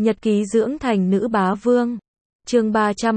Nhật ký dưỡng thành nữ bá vương. Chương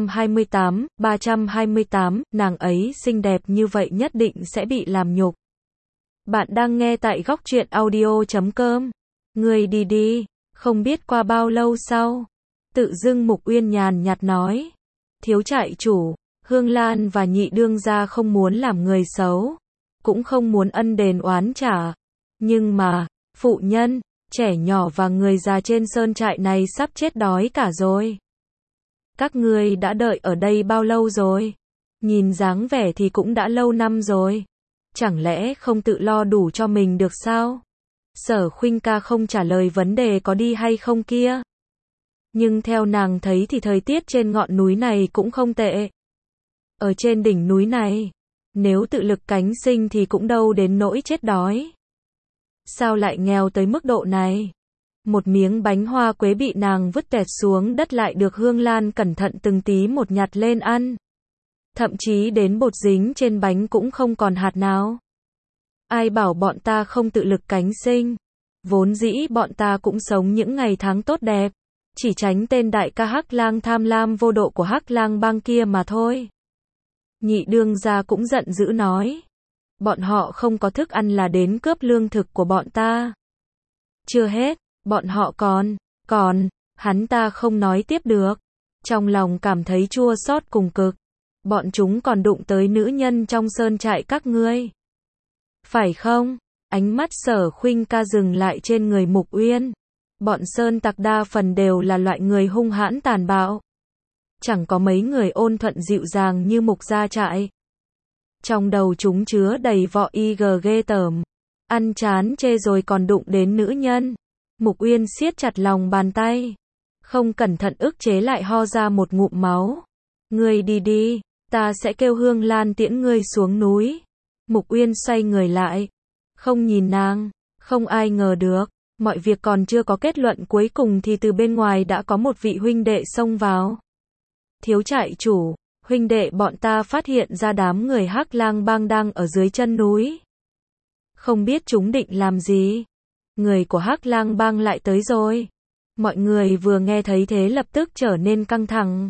328, nàng ấy xinh đẹp như vậy nhất định sẽ bị làm nhục. Bạn đang nghe tại góc truyện audio.com. Người đi đi, không biết qua bao lâu sau. Tự dưng Mục Uyên nhàn nhạt nói. Thiếu trại chủ, Hương Lan và nhị đương gia không muốn làm người xấu. Cũng không muốn ân đền oán trả. Nhưng mà, phụ nhân, trẻ nhỏ và người già trên sơn trại này sắp chết đói cả rồi. Các ngươi đã đợi ở đây bao lâu rồi? Nhìn dáng vẻ thì cũng đã lâu năm rồi. Chẳng lẽ không tự lo đủ cho mình được sao? Sở Khuynh ca không trả lời vấn đề có đi hay không kia. Nhưng theo nàng thấy thì thời tiết trên ngọn núi này cũng không tệ. Ở trên đỉnh núi này, nếu tự lực cánh sinh thì cũng đâu đến nỗi chết đói. Sao lại nghèo tới mức độ này? Một miếng bánh hoa quế bị nàng vứt tẹt xuống đất lại được Hương Lan cẩn thận từng tí một nhặt lên ăn. Thậm chí đến bột dính trên bánh cũng không còn hạt nào. Ai bảo bọn ta không tự lực cánh sinh? Vốn dĩ bọn ta cũng sống những ngày tháng tốt đẹp, chỉ tránh tên đại ca Hắc Lang tham lam vô độ của Hắc Lang bang kia mà thôi. Nhị đương gia cũng giận dữ nói. Bọn họ không có thức ăn là đến cướp lương thực của bọn ta. Chưa hết, bọn họ còn, hắn ta không nói tiếp được. Trong lòng cảm thấy chua xót cùng cực. Bọn chúng còn đụng tới nữ nhân trong sơn trại các ngươi. Phải không? Ánh mắt Sở Khuynh ca dừng lại trên người Mục Uyên. Bọn sơn tặc đa phần đều là loại người hung hãn tàn bạo. Chẳng có mấy người ôn thuận dịu dàng như Mục gia trại. Trong đầu chúng chứa đầy vọ ig ghê tởm. Ăn chán chê rồi còn đụng đến nữ nhân. Mục Uyên siết chặt lòng bàn tay. Không cẩn thận ức chế lại ho ra một ngụm máu. Ngươi đi đi, ta sẽ kêu Hương Lan tiễn ngươi xuống núi. Mục Uyên xoay người lại. Không nhìn nàng, không ai ngờ được. Mọi việc còn chưa có kết luận cuối cùng thì từ bên ngoài đã có một vị huynh đệ xông vào. Thiếu trại chủ, huynh đệ bọn ta phát hiện ra đám người Hắc Lang bang đang ở dưới chân núi. Không biết chúng định làm gì. Người của Hắc Lang bang lại tới rồi. Mọi người vừa nghe thấy thế lập tức trở nên căng thẳng.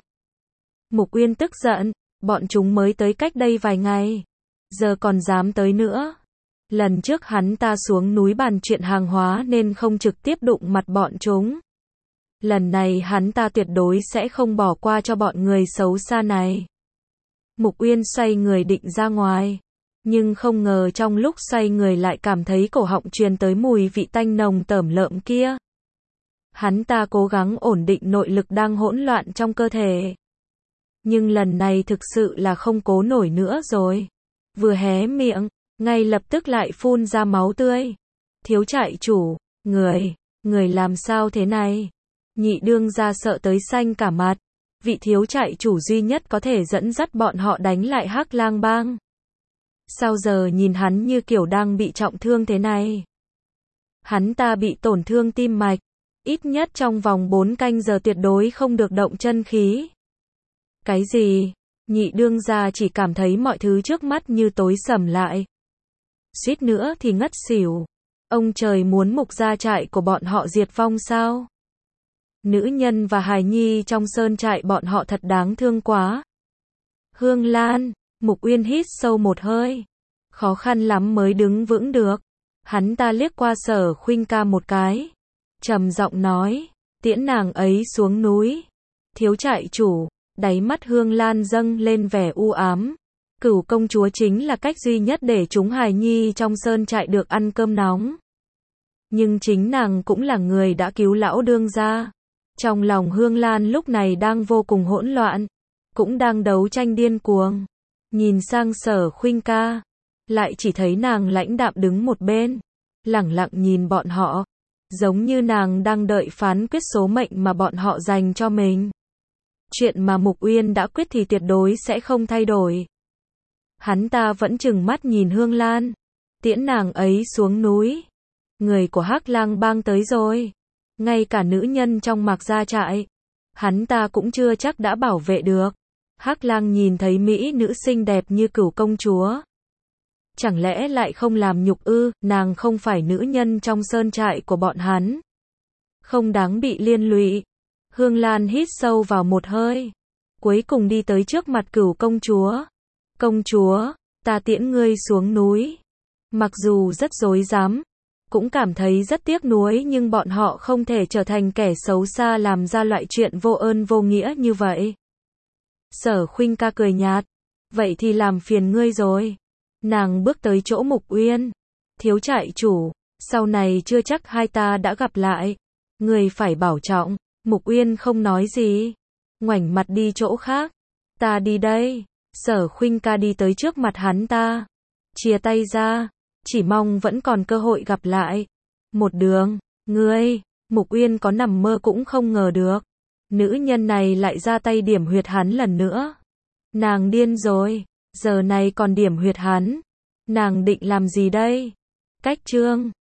Mục Uyên tức giận, bọn chúng mới tới cách đây vài ngày. Giờ còn dám tới nữa. Lần trước hắn ta xuống núi bàn chuyện hàng hóa nên không trực tiếp đụng mặt bọn chúng. Lần này hắn ta tuyệt đối sẽ không bỏ qua cho bọn người xấu xa này. Mục Uyên xoay người định ra ngoài. Nhưng không ngờ trong lúc xoay người lại cảm thấy cổ họng truyền tới mùi vị tanh nồng tởm lợm kia. Hắn ta cố gắng ổn định nội lực đang hỗn loạn trong cơ thể. Nhưng lần này thực sự là không cố nổi nữa rồi. Vừa hé miệng, ngay lập tức lại phun ra máu tươi. Thiếu trại chủ, người làm sao thế này? Nhị đương gia sợ tới xanh cả mặt. Vị thiếu trại chủ duy nhất có thể dẫn dắt bọn họ đánh lại Hắc Lang bang. Sao giờ nhìn hắn như kiểu đang bị trọng thương thế này? Hắn ta bị tổn thương tim mạch. Ít nhất trong vòng 4 canh giờ tuyệt đối không được động chân khí. Cái gì? Nhị đương gia chỉ cảm thấy mọi thứ trước mắt như tối sầm lại. Suýt nữa thì ngất xỉu. Ông trời muốn Mục gia trại của bọn họ diệt vong sao? Nữ nhân và hài nhi trong sơn trại bọn họ thật đáng thương quá. Hương Lan, Mục Uyên hít sâu một hơi. Khó khăn lắm mới đứng vững được. Hắn ta liếc qua Sở Khuynh ca một cái. Trầm giọng nói, tiễn nàng ấy xuống núi. Thiếu trại chủ, đáy mắt Hương Lan dâng lên vẻ u ám. Cửu công chúa chính là cách duy nhất để chúng hài nhi trong sơn trại được ăn cơm nóng. Nhưng chính nàng cũng là người đã cứu lão đương gia. Trong lòng Hương Lan lúc này đang vô cùng hỗn loạn. Cũng đang đấu tranh điên cuồng. Nhìn sang Sở Khuynh ca. Lại chỉ thấy nàng lãnh đạm đứng một bên. Lẳng lặng nhìn bọn họ. Giống như nàng đang đợi phán quyết số mệnh mà bọn họ dành cho mình. Chuyện mà Mục Uyên đã quyết thì tuyệt đối sẽ không thay đổi. Hắn ta vẫn trừng mắt nhìn Hương Lan. Tiễn nàng ấy xuống núi. Người của Hắc Lang bang tới rồi. Ngay cả nữ nhân trong Mạc gia trại. Hắn ta cũng chưa chắc đã bảo vệ được. Hắc Lang nhìn thấy mỹ nữ xinh đẹp như Cửu công chúa. Chẳng lẽ lại không làm nhục ư? Nàng không phải nữ nhân trong sơn trại của bọn hắn. Không đáng bị liên lụy. Hương Lan hít sâu vào một hơi. Cuối cùng đi tới trước mặt Cửu công chúa. Công chúa, ta tiễn ngươi xuống núi. Mặc dù rất rối rắm, cũng cảm thấy rất tiếc nuối nhưng bọn họ không thể trở thành kẻ xấu xa làm ra loại chuyện vô ơn vô nghĩa như vậy. Sở Khuynh ca cười nhạt. Vậy thì làm phiền ngươi rồi. Nàng bước tới chỗ Mục Uyên. Thiếu trại chủ, sau này chưa chắc hai ta đã gặp lại. Ngươi phải bảo trọng. Mục Uyên không nói gì. Ngoảnh mặt đi chỗ khác. Ta đi đây. Sở Khuynh ca đi tới trước mặt hắn ta. Chia tay ra. Chỉ mong vẫn còn cơ hội gặp lại. Một đường, ngươi, Mục Uyên có nằm mơ cũng không ngờ được. Nữ nhân này lại ra tay điểm huyệt hắn lần nữa. Nàng điên rồi, giờ này còn điểm huyệt hắn. Nàng định làm gì đây? Cách chương